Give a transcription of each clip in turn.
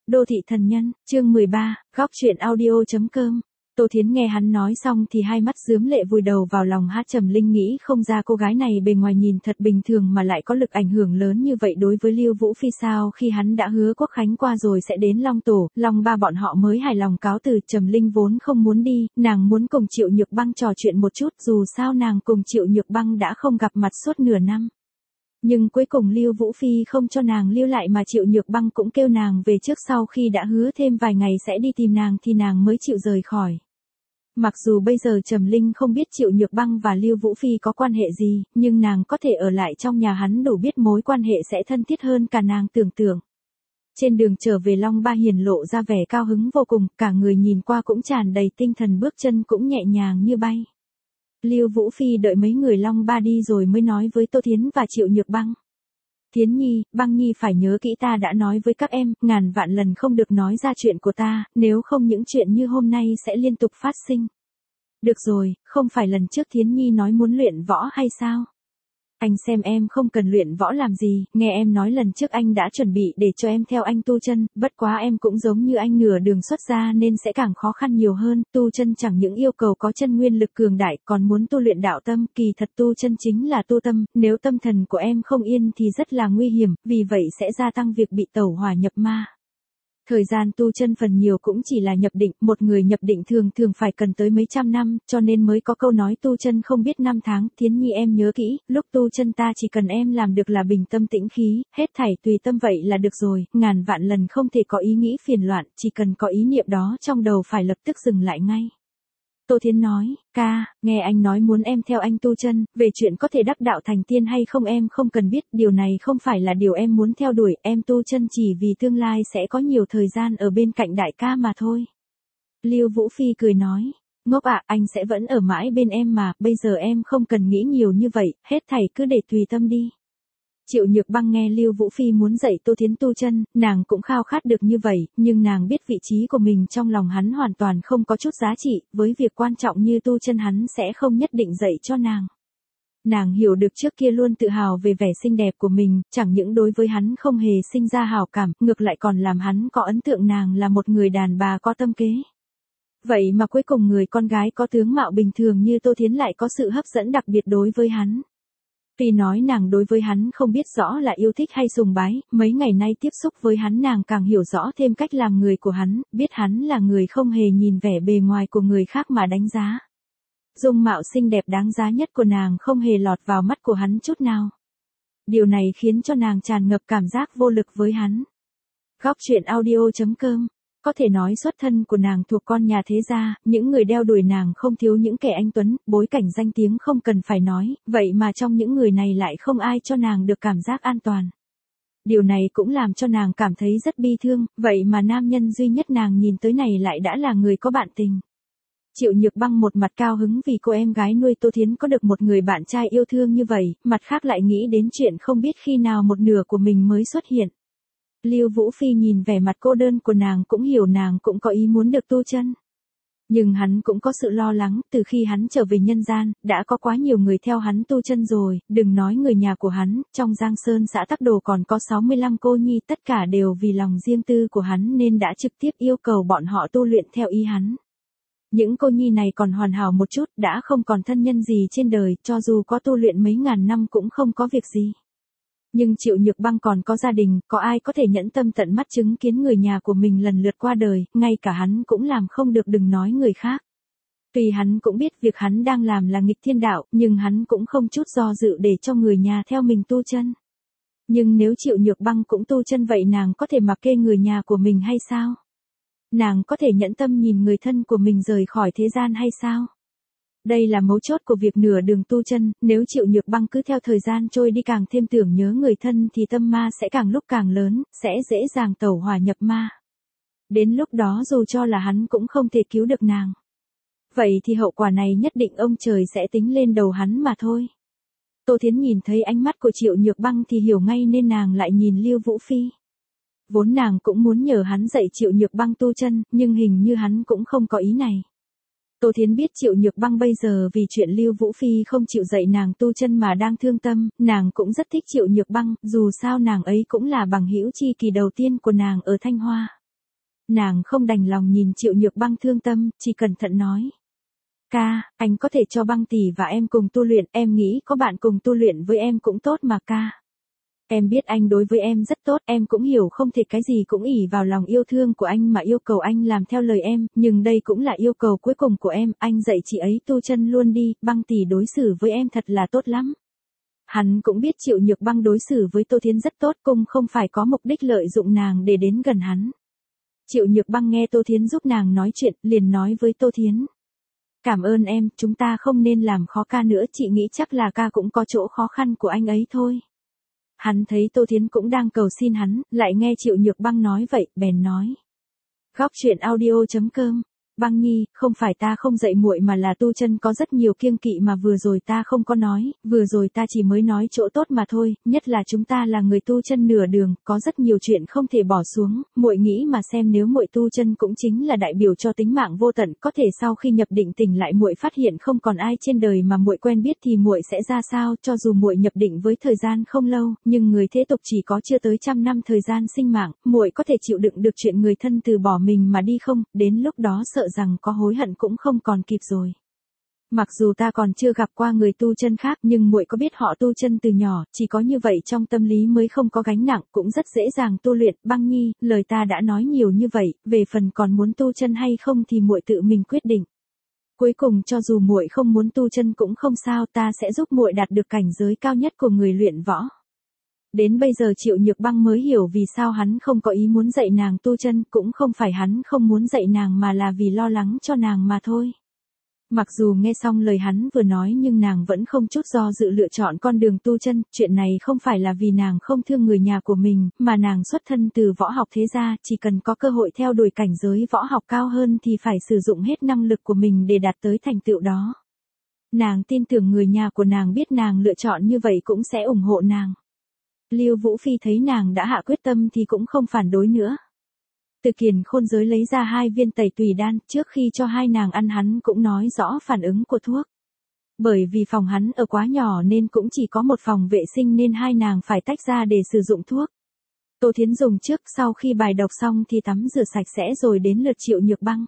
Đô thị thần nhân, chương 13, góc truyện audio.com. Tô Thiến nghe hắn nói xong thì hai mắt rướm lệ vùi đầu vào lòng hát. Trầm Linh nghĩ không ra cô gái này bề ngoài nhìn thật bình thường mà lại có lực ảnh hưởng lớn như vậy đối với Lưu Vũ Phi sao. Khi hắn đã hứa Quốc Khánh qua rồi sẽ đến Long Tổ, Long Ba bọn họ mới hài lòng cáo từ. Trầm Linh vốn không muốn đi, nàng muốn cùng Triệu Nhược Băng trò chuyện một chút, dù sao nàng cùng Triệu Nhược Băng đã không gặp mặt suốt nửa năm. Nhưng cuối cùng Lưu Vũ Phi không cho nàng lưu lại mà Triệu Nhược Băng cũng kêu nàng về trước, sau khi đã hứa thêm vài ngày sẽ đi tìm nàng thì nàng mới chịu rời khỏi. Mặc dù bây giờ Trầm Linh không biết Triệu Nhược Băng và Lưu Vũ Phi có quan hệ gì, nhưng nàng có thể ở lại trong nhà hắn đủ biết mối quan hệ sẽ thân thiết hơn cả nàng tưởng tượng. Trên đường trở về Long Ba hiển lộ ra vẻ cao hứng vô cùng, cả người nhìn qua cũng tràn đầy tinh thần, bước chân cũng nhẹ nhàng như bay. Lưu Vũ Phi đợi mấy người Long Ba đi rồi mới nói với Tô Thiến và Triệu Nhược Băng. Thiến Nhi, Băng Nhi phải nhớ kỹ, ta đã nói với các em, ngàn vạn lần không được nói ra chuyện của ta, nếu không những chuyện như hôm nay sẽ liên tục phát sinh. Được rồi, không phải lần trước Thiến Nhi nói muốn luyện võ hay sao? Anh xem em không cần luyện võ làm gì, nghe em nói lần trước anh đã chuẩn bị để cho em theo anh tu chân, bất quá em cũng giống như anh nửa đường xuất gia nên sẽ càng khó khăn nhiều hơn. Tu chân chẳng những yêu cầu có chân nguyên lực cường đại, còn muốn tu luyện đạo tâm, kỳ thật tu chân chính là tu tâm, nếu tâm thần của em không yên thì rất là nguy hiểm, vì vậy sẽ gia tăng việc bị tẩu hỏa nhập ma. Thời gian tu chân phần nhiều cũng chỉ là nhập định, một người nhập định thường phải cần tới mấy trăm năm, cho nên mới có câu nói tu chân không biết năm tháng. Thiến Nhi em nhớ kỹ, lúc tu chân ta chỉ cần em làm được là bình tâm tĩnh khí, hết thảy tùy tâm vậy là được rồi, ngàn vạn lần không thể có ý nghĩ phiền loạn, chỉ cần có ý niệm đó trong đầu phải lập tức dừng lại ngay. Tô Thiến nói, ca, nghe anh nói muốn em theo anh tu chân, về chuyện có thể đắc đạo thành tiên hay không em không cần biết, điều này không phải là điều em muốn theo đuổi, em tu chân chỉ vì tương lai sẽ có nhiều thời gian ở bên cạnh đại ca mà thôi. Lưu Vũ Phi cười nói, ngốc ạ, anh sẽ vẫn ở mãi bên em mà, bây giờ em không cần nghĩ nhiều như vậy, hết thảy cứ để tùy tâm đi. Triệu Nhược Băng nghe Lưu Vũ Phi muốn dạy Tô Thiến tu chân, nàng cũng khao khát được như vậy, nhưng nàng biết vị trí của mình trong lòng hắn hoàn toàn không có chút giá trị, với việc quan trọng như tu chân hắn sẽ không nhất định dạy cho nàng. Nàng hiểu được trước kia luôn tự hào về vẻ xinh đẹp của mình, chẳng những đối với hắn không hề sinh ra hảo cảm, ngược lại còn làm hắn có ấn tượng nàng là một người đàn bà có tâm kế. Vậy mà cuối cùng người con gái có tướng mạo bình thường như Tô Thiến lại có sự hấp dẫn đặc biệt đối với hắn. Tuy nói nàng đối với hắn không biết rõ là yêu thích hay sùng bái, mấy ngày nay tiếp xúc với hắn nàng càng hiểu rõ thêm cách làm người của hắn, biết hắn là người không hề nhìn vẻ bề ngoài của người khác mà đánh giá. Dung mạo xinh đẹp đáng giá nhất của nàng không hề lọt vào mắt của hắn chút nào. Điều này khiến cho nàng tràn ngập cảm giác vô lực với hắn. Góc truyện audio.com. Có thể nói xuất thân của nàng thuộc con nhà thế gia, những người đeo đuổi nàng không thiếu những kẻ anh tuấn, bối cảnh danh tiếng không cần phải nói, vậy mà trong những người này lại không ai cho nàng được cảm giác an toàn. Điều này cũng làm cho nàng cảm thấy rất bi thương, vậy mà nam nhân duy nhất nàng nhìn tới này lại đã là người có bạn tình. Triệu Nhược Băng một mặt cao hứng vì cô em gái nuôi Tô Thiến có được một người bạn trai yêu thương như vậy, mặt khác lại nghĩ đến chuyện không biết khi nào một nửa của mình mới xuất hiện. Lưu Vũ Phi nhìn vẻ mặt cô đơn của nàng cũng hiểu nàng cũng có ý muốn được tu chân. Nhưng hắn cũng có sự lo lắng, từ khi hắn trở về nhân gian, đã có quá nhiều người theo hắn tu chân rồi, đừng nói người nhà của hắn, trong Giang Sơn xã Tắc Đồ còn có 65 cô nhi, tất cả đều vì lòng riêng tư của hắn nên đã trực tiếp yêu cầu bọn họ tu luyện theo ý hắn. Những cô nhi này còn hoàn hảo một chút, đã không còn thân nhân gì trên đời, cho dù có tu luyện mấy ngàn năm cũng không có việc gì. Nhưng Triệu Nhược Băng còn có gia đình, có ai có thể nhẫn tâm tận mắt chứng kiến người nhà của mình lần lượt qua đời, ngay cả hắn cũng làm không được đừng nói người khác. Tuy hắn cũng biết việc hắn đang làm là nghịch thiên đạo, nhưng hắn cũng không chút do dự để cho người nhà theo mình tu chân. Nhưng nếu Triệu Nhược Băng cũng tu chân vậy nàng có thể mặc kệ người nhà của mình hay sao? Nàng có thể nhẫn tâm nhìn người thân của mình rời khỏi thế gian hay sao? Đây là mấu chốt của việc nửa đường tu chân, nếu Triệu Nhược Băng cứ theo thời gian trôi đi càng thêm tưởng nhớ người thân thì tâm ma sẽ càng lúc càng lớn, sẽ dễ dàng tẩu hỏa nhập ma. Đến lúc đó dù cho là hắn cũng không thể cứu được nàng. Vậy thì hậu quả này nhất định ông trời sẽ tính lên đầu hắn mà thôi. Tô Thiến nhìn thấy ánh mắt của Triệu Nhược Băng thì hiểu ngay nên nàng lại nhìn Lưu Vũ Phi. Vốn nàng cũng muốn nhờ hắn dạy Triệu Nhược Băng tu chân, nhưng hình như hắn cũng không có ý này. Tô Thiến biết Triệu Nhược Băng bây giờ vì chuyện Lưu Vũ Phi không chịu dạy nàng tu chân mà đang thương tâm, nàng cũng rất thích Triệu Nhược Băng, dù sao nàng ấy cũng là bằng hữu tri kỷ đầu tiên của nàng ở Thanh Hoa. Nàng không đành lòng nhìn Triệu Nhược Băng thương tâm, chỉ cẩn thận nói. Ca, anh có thể cho Băng tỷ và em cùng tu luyện, em nghĩ có bạn cùng tu luyện với em cũng tốt mà ca. Em biết anh đối với em rất tốt, em cũng hiểu không thể cái gì cũng ỷ vào lòng yêu thương của anh mà yêu cầu anh làm theo lời em, nhưng đây cũng là yêu cầu cuối cùng của em, anh dạy chị ấy tu chân luôn đi, Băng tỷ đối xử với em thật là tốt lắm. Hắn cũng biết Triệu Nhược Băng đối xử với Tô Thiến rất tốt, cũng không phải có mục đích lợi dụng nàng để đến gần hắn. Triệu Nhược Băng nghe Tô Thiến giúp nàng nói chuyện, liền nói với Tô Thiến. Cảm ơn em, chúng ta không nên làm khó ca nữa, chị nghĩ chắc là ca cũng có chỗ khó khăn của anh ấy thôi. Hắn thấy Tô Thiến cũng đang cầu xin hắn, lại nghe Triệu Nhược Băng nói vậy, bèn nói. Góc truyện audio.com. Băng Nhi, không phải ta không dạy muội mà là tu chân có rất nhiều kiêng kỵ mà vừa rồi ta không có nói, vừa rồi ta chỉ mới nói chỗ tốt mà thôi, nhất là chúng ta là người tu chân nửa đường, có rất nhiều chuyện không thể bỏ xuống, muội nghĩ mà xem nếu muội tu chân cũng chính là đại biểu cho tính mạng vô tận, có thể sau khi nhập định tỉnh lại muội phát hiện không còn ai trên đời mà muội quen biết thì muội sẽ ra sao, cho dù muội nhập định với thời gian không lâu, nhưng người thế tục chỉ có chưa tới 100 năm thời gian sinh mạng, muội có thể chịu đựng được chuyện người thân từ bỏ mình mà đi không, đến lúc đó sợ rằng có hối hận cũng không còn kịp rồi. Mặc dù ta còn chưa gặp qua người tu chân khác nhưng muội có biết họ tu chân từ nhỏ, chỉ có như vậy trong tâm lý mới không có gánh nặng, cũng rất dễ dàng tu luyện. Băng Nhi, lời ta đã nói nhiều như vậy, về phần còn muốn tu chân hay không thì muội tự mình quyết định. Cuối cùng cho dù muội không muốn tu chân cũng không sao, ta sẽ giúp muội đạt được cảnh giới cao nhất của người luyện võ. Đến bây giờ Triệu Nhược Băng mới hiểu vì sao hắn không có ý muốn dạy nàng tu chân, cũng không phải hắn không muốn dạy nàng mà là vì lo lắng cho nàng mà thôi. Mặc dù nghe xong lời hắn vừa nói nhưng nàng vẫn không chút do dự lựa chọn con đường tu chân, chuyện này không phải là vì nàng không thương người nhà của mình, mà nàng xuất thân từ võ học thế gia, chỉ cần có cơ hội theo đuổi cảnh giới võ học cao hơn thì phải sử dụng hết năng lực của mình để đạt tới thành tựu đó. Nàng tin tưởng người nhà của nàng biết nàng lựa chọn như vậy cũng sẽ ủng hộ nàng. Lưu Vũ Phi thấy nàng đã hạ quyết tâm thì cũng không phản đối nữa. Từ Kiền Khôn Giới lấy ra 2 viên tẩy tùy đan, trước khi cho hai nàng ăn hắn cũng nói rõ phản ứng của thuốc. Bởi vì phòng hắn ở quá nhỏ nên cũng chỉ có một phòng vệ sinh nên hai nàng phải tách ra để sử dụng thuốc. Tô Thiến dùng trước, sau khi bài độc xong thì tắm rửa sạch sẽ rồi đến lượt Triệu Nhược Băng.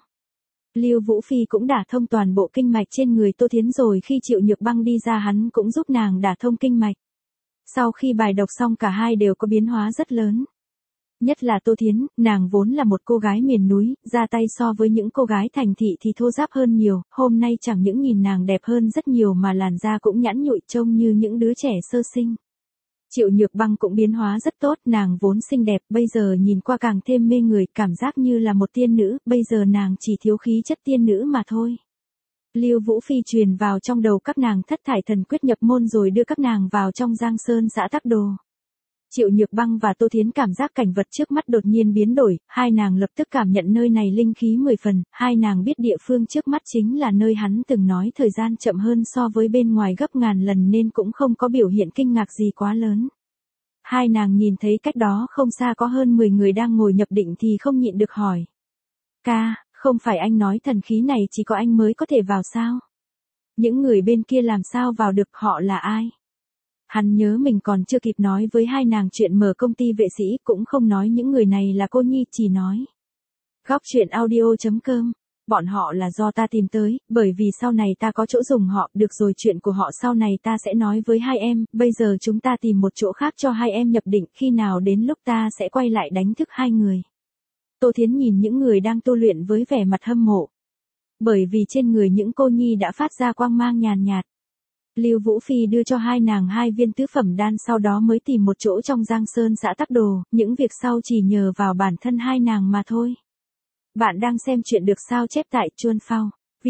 Lưu Vũ Phi cũng đả thông toàn bộ kinh mạch trên người Tô Thiến rồi khi Triệu Nhược Băng đi ra hắn cũng giúp nàng đả thông kinh mạch. Sau khi bài độc xong cả hai đều có biến hóa rất lớn. Nhất là Tô Thiến, nàng vốn là một cô gái miền núi, ra tay so với những cô gái thành thị thì thô ráp hơn nhiều, hôm nay chẳng những nhìn nàng đẹp hơn rất nhiều mà làn da cũng nhẵn nhụi trông như những đứa trẻ sơ sinh. Triệu Nhược Băng cũng biến hóa rất tốt, nàng vốn xinh đẹp, bây giờ nhìn qua càng thêm mê người, cảm giác như là một tiên nữ, bây giờ nàng chỉ thiếu khí chất tiên nữ mà thôi. Lưu Vũ Phi truyền vào trong đầu các nàng thất thải thần quyết nhập môn rồi đưa các nàng vào trong Giang Sơn xã Tắc Đồ. Triệu Nhược Băng và Tô Thiến cảm giác cảnh vật trước mắt đột nhiên biến đổi, hai nàng lập tức cảm nhận nơi này linh khí 10 phần, hai nàng biết địa phương trước mắt chính là nơi hắn từng nói thời gian chậm hơn so với bên ngoài gấp ngàn lần nên cũng không có biểu hiện kinh ngạc gì quá lớn. Hai nàng nhìn thấy cách đó không xa có hơn 10 người đang ngồi nhập định thì không nhịn được hỏi. Ca, không phải anh nói thần khí này chỉ có anh mới có thể vào sao? Những người bên kia làm sao vào được, họ là ai? Hắn nhớ mình còn chưa kịp nói với hai nàng chuyện mở công ty vệ sĩ, cũng không nói những người này là cô nhi, chỉ nói. Góc truyện audio.com. Bọn họ là do ta tìm tới, bởi vì sau này ta có chỗ dùng họ, được rồi chuyện của họ sau này ta sẽ nói với hai em, bây giờ chúng ta tìm một chỗ khác cho hai em nhập định, khi nào đến lúc ta sẽ quay lại đánh thức hai người. Tô Thiến nhìn những người đang tu luyện với vẻ mặt hâm mộ. Bởi vì trên người những cô nhi đã phát ra quang mang nhàn nhạt. Lưu Vũ Phi đưa cho hai nàng 2 viên tứ phẩm đan sau đó mới tìm một chỗ trong Giang Sơn xã Tắc Đồ, những việc sau chỉ nhờ vào bản thân hai nàng mà thôi. Bạn đang xem chuyện được sao chép tại Chuan Phao,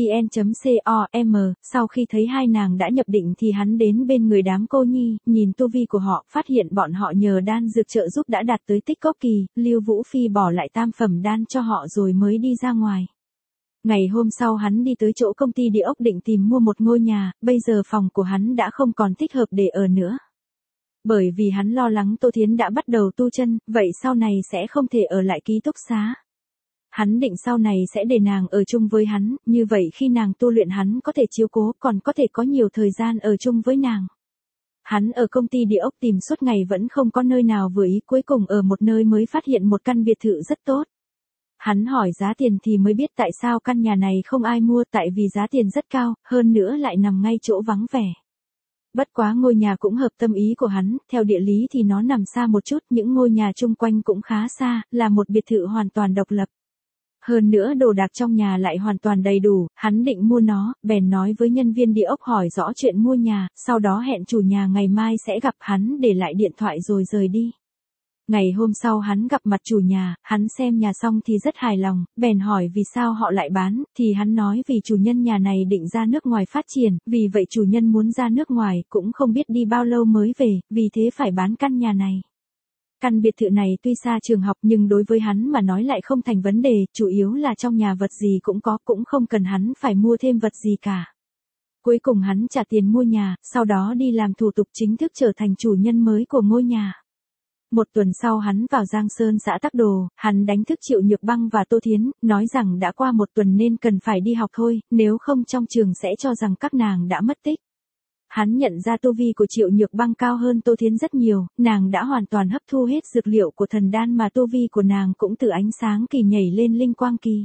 vn.com, sau khi thấy hai nàng đã nhập định thì hắn đến bên người đám cô nhi, nhìn tu vi của họ, phát hiện bọn họ nhờ đan dược trợ giúp đã đạt tới tích cốc kỳ, Lưu Vũ Phi bỏ lại tam phẩm đan cho họ rồi mới đi ra ngoài. Ngày hôm sau hắn đi tới chỗ công ty địa ốc định tìm mua một ngôi nhà, bây giờ phòng của hắn đã không còn thích hợp để ở nữa. Bởi vì hắn lo lắng Tô Thiến đã bắt đầu tu chân, vậy sau này sẽ không thể ở lại ký túc xá. Hắn định sau này sẽ để nàng ở chung với hắn, như vậy khi nàng tu luyện hắn có thể chiếu cố, còn có thể có nhiều thời gian ở chung với nàng. Hắn ở công ty địa ốc tìm suốt ngày vẫn không có nơi nào vừa ý, cuối cùng ở một nơi mới phát hiện một căn biệt thự rất tốt. hắn hỏi giá tiền thì mới biết tại sao căn nhà này không ai mua, tại vì giá tiền rất cao, hơn nữa lại nằm ngay chỗ vắng vẻ. Bất quá ngôi nhà cũng hợp tâm ý của hắn, theo địa lý thì nó nằm xa một chút, những ngôi nhà chung quanh cũng khá xa, là một biệt thự hoàn toàn độc lập. Hơn nữa đồ đạc trong nhà lại hoàn toàn đầy đủ, hắn định mua nó, bèn nói với nhân viên địa ốc hỏi rõ chuyện mua nhà, sau đó hẹn chủ nhà ngày mai sẽ gặp hắn để lại điện thoại rồi rời đi. Ngày hôm sau hắn gặp mặt chủ nhà, hắn xem nhà xong thì rất hài lòng, bèn hỏi vì sao họ lại bán, thì hắn nói vì chủ nhân nhà này định ra nước ngoài phát triển, vì vậy chủ nhân muốn ra nước ngoài, cũng không biết đi bao lâu mới về, vì thế phải bán căn nhà này. Căn biệt thự này tuy xa trường học nhưng đối với hắn mà nói lại không thành vấn đề, chủ yếu là trong nhà vật gì cũng có, cũng không cần hắn phải mua thêm vật gì cả. Cuối cùng hắn trả tiền mua nhà, sau đó đi làm thủ tục chính thức trở thành chủ nhân mới của ngôi nhà. Một tuần sau hắn vào Giang Sơn xã Tắc Đồ, hắn đánh thức Triệu Nhược Băng và Tô Thiến, nói rằng đã qua một tuần nên cần phải đi học thôi, nếu không trong trường sẽ cho rằng các nàng đã mất tích. Hắn nhận ra tu vi của Triệu Nhược Băng cao hơn Tô Thiến rất nhiều, nàng đã hoàn toàn hấp thu hết dược liệu của thần đan mà tu vi của nàng cũng từ ánh sáng kỳ nhảy lên linh quang kỳ.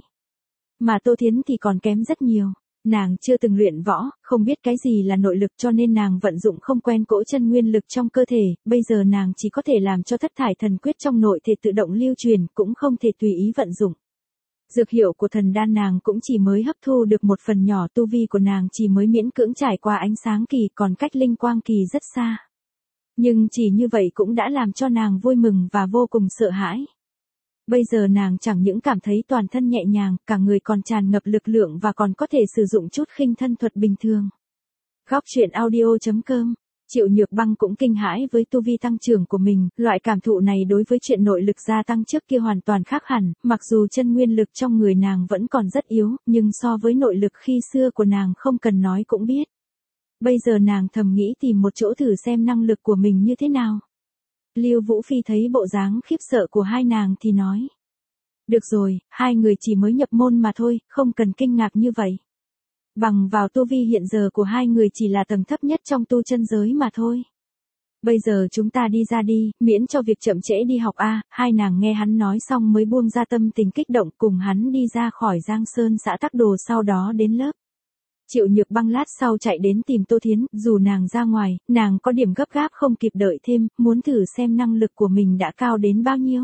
Mà Tô Thiến thì còn kém rất nhiều. Nàng chưa từng luyện võ, không biết cái gì là nội lực cho nên nàng vận dụng không quen cỗ chân nguyên lực trong cơ thể, bây giờ nàng chỉ có thể làm cho thất thải thần quyết trong nội thể tự động lưu truyền, cũng không thể tùy ý vận dụng. Dược hiệu của thần đan nàng cũng chỉ mới hấp thu được một phần nhỏ, tu vi của nàng chỉ mới miễn cưỡng trải qua ánh sáng kỳ, còn cách linh quang kỳ rất xa. Nhưng chỉ như vậy cũng đã làm cho nàng vui mừng và vô cùng sợ hãi. Bây giờ nàng chẳng những cảm thấy toàn thân nhẹ nhàng, cả người còn tràn ngập lực lượng và còn có thể sử dụng chút khinh thân thuật bình thường. Góc truyện audio.com. Triệu Nhược Băng cũng kinh hãi với tu vi tăng trưởng của mình, loại cảm thụ này đối với chuyện nội lực gia tăng trước kia hoàn toàn khác hẳn, mặc dù chân nguyên lực trong người nàng vẫn còn rất yếu, nhưng so với nội lực khi xưa của nàng không cần nói cũng biết. Bây giờ nàng thầm nghĩ tìm một chỗ thử xem năng lực của mình như thế nào. Lưu Vũ Phi thấy bộ dáng khiếp sợ của hai nàng thì nói. Được rồi, hai người chỉ mới nhập môn mà thôi, không cần kinh ngạc như vậy. Bằng vào tu vi hiện giờ của hai người chỉ là tầng thấp nhất trong tu chân giới mà thôi. Bây giờ chúng ta đi ra đi, miễn cho việc chậm trễ đi học a. Hai nàng nghe hắn nói xong mới buông ra tâm tình kích động cùng hắn đi ra khỏi Giang Sơn xã Tắc Đồ, sau đó đến lớp. Triệu Nhược Băng lát sau chạy đến tìm Tô Thiến, dù nàng ra ngoài, nàng có điểm gấp gáp không kịp đợi thêm, muốn thử xem năng lực của mình đã cao đến bao nhiêu.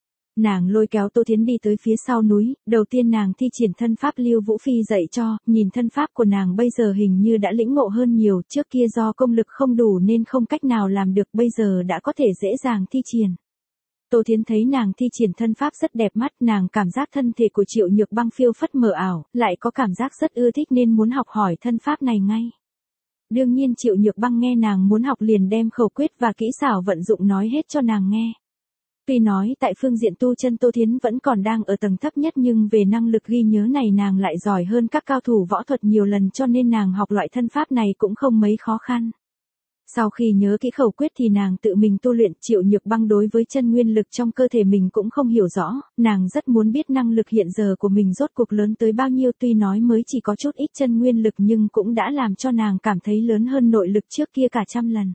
Nàng lôi kéo Tô Thiến đi tới phía sau núi, đầu tiên nàng thi triển thân pháp Lưu Vũ Phi dạy cho, nhìn thân pháp của nàng bây giờ hình như đã lĩnh ngộ hơn nhiều, trước kia do công lực không đủ nên không cách nào làm được, bây giờ đã có thể dễ dàng thi triển. Tô Thiến thấy nàng thi triển thân pháp rất đẹp mắt, nàng cảm giác thân thể của Triệu Nhược Băng phiêu phất mờ ảo, lại có cảm giác rất ưa thích nên muốn học hỏi thân pháp này ngay. Đương nhiên Triệu Nhược Băng nghe nàng muốn học liền đem khẩu quyết và kỹ xảo vận dụng nói hết cho nàng nghe. Tuy nói tại phương diện tu chân Tô Thiến vẫn còn đang ở tầng thấp nhất nhưng về năng lực ghi nhớ này nàng lại giỏi hơn các cao thủ võ thuật nhiều lần cho nên nàng học loại thân pháp này cũng không mấy khó khăn. Sau khi nhớ kỹ khẩu quyết thì nàng tự mình tu luyện. Triệu Nhược Băng đối với chân nguyên lực trong cơ thể mình cũng không hiểu rõ, nàng rất muốn biết năng lực hiện giờ của mình rốt cuộc lớn tới bao nhiêu, tuy nói mới chỉ có chút ít chân nguyên lực nhưng cũng đã làm cho nàng cảm thấy lớn hơn nội lực trước kia cả trăm lần.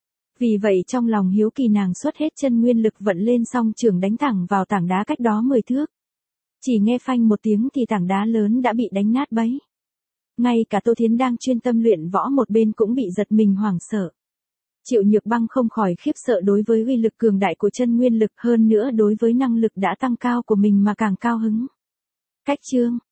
Vì vậy trong lòng hiếu kỳ nàng xuất hết chân nguyên lực vận lên song trường đánh thẳng vào tảng đá cách đó 10 thước. Chỉ nghe phanh một tiếng thì tảng đá lớn đã bị đánh nát bấy. Ngay cả Tô Thiến đang chuyên tâm luyện võ một bên cũng bị giật mình hoảng sợ. Triệu Nhược Băng không khỏi khiếp sợ đối với uy lực cường đại của chân nguyên lực, hơn nữa đối với năng lực đã tăng cao của mình mà càng cao hứng. Cách chương